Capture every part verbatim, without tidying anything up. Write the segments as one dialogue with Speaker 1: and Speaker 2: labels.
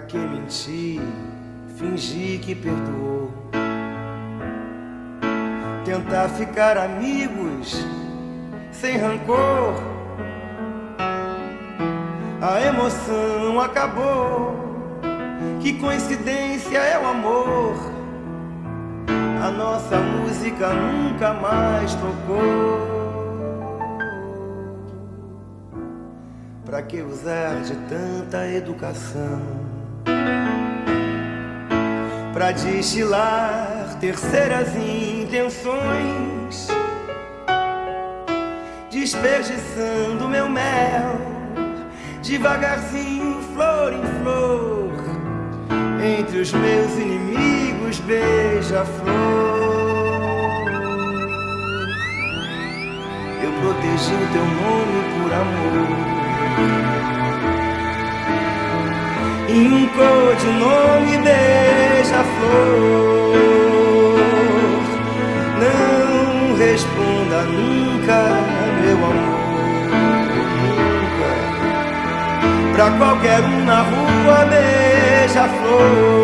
Speaker 1: que mentir, fingir que perdoou? Tentar ficar amigos sem rancor. A emoção acabou. Que coincidência é o amor. A nossa música nunca mais tocou. Pra que usar de tanta educação? Pra destilar terceiras intenções, desperdiçando meu mel, devagarzinho, flor em flor, entre os meus inimigos, beija-flor. Eu protegi o teu nome por amor. Em um codinome, beija-flor. Não responda nunca, meu amor, nunca. Pra qualquer um na rua, beija-flor.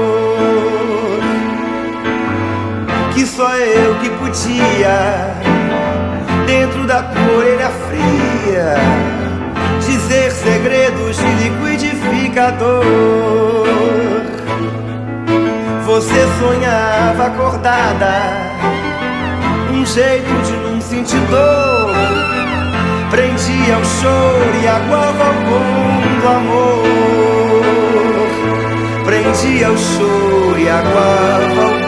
Speaker 1: Que só eu que podia, dentro da tua orelha fria, dizer segredos de liquidificador. Você sonhava acordada, um jeito de não sentir dor. Prendia o choro e aguava o bom do amor. Prendia o choro e aguava o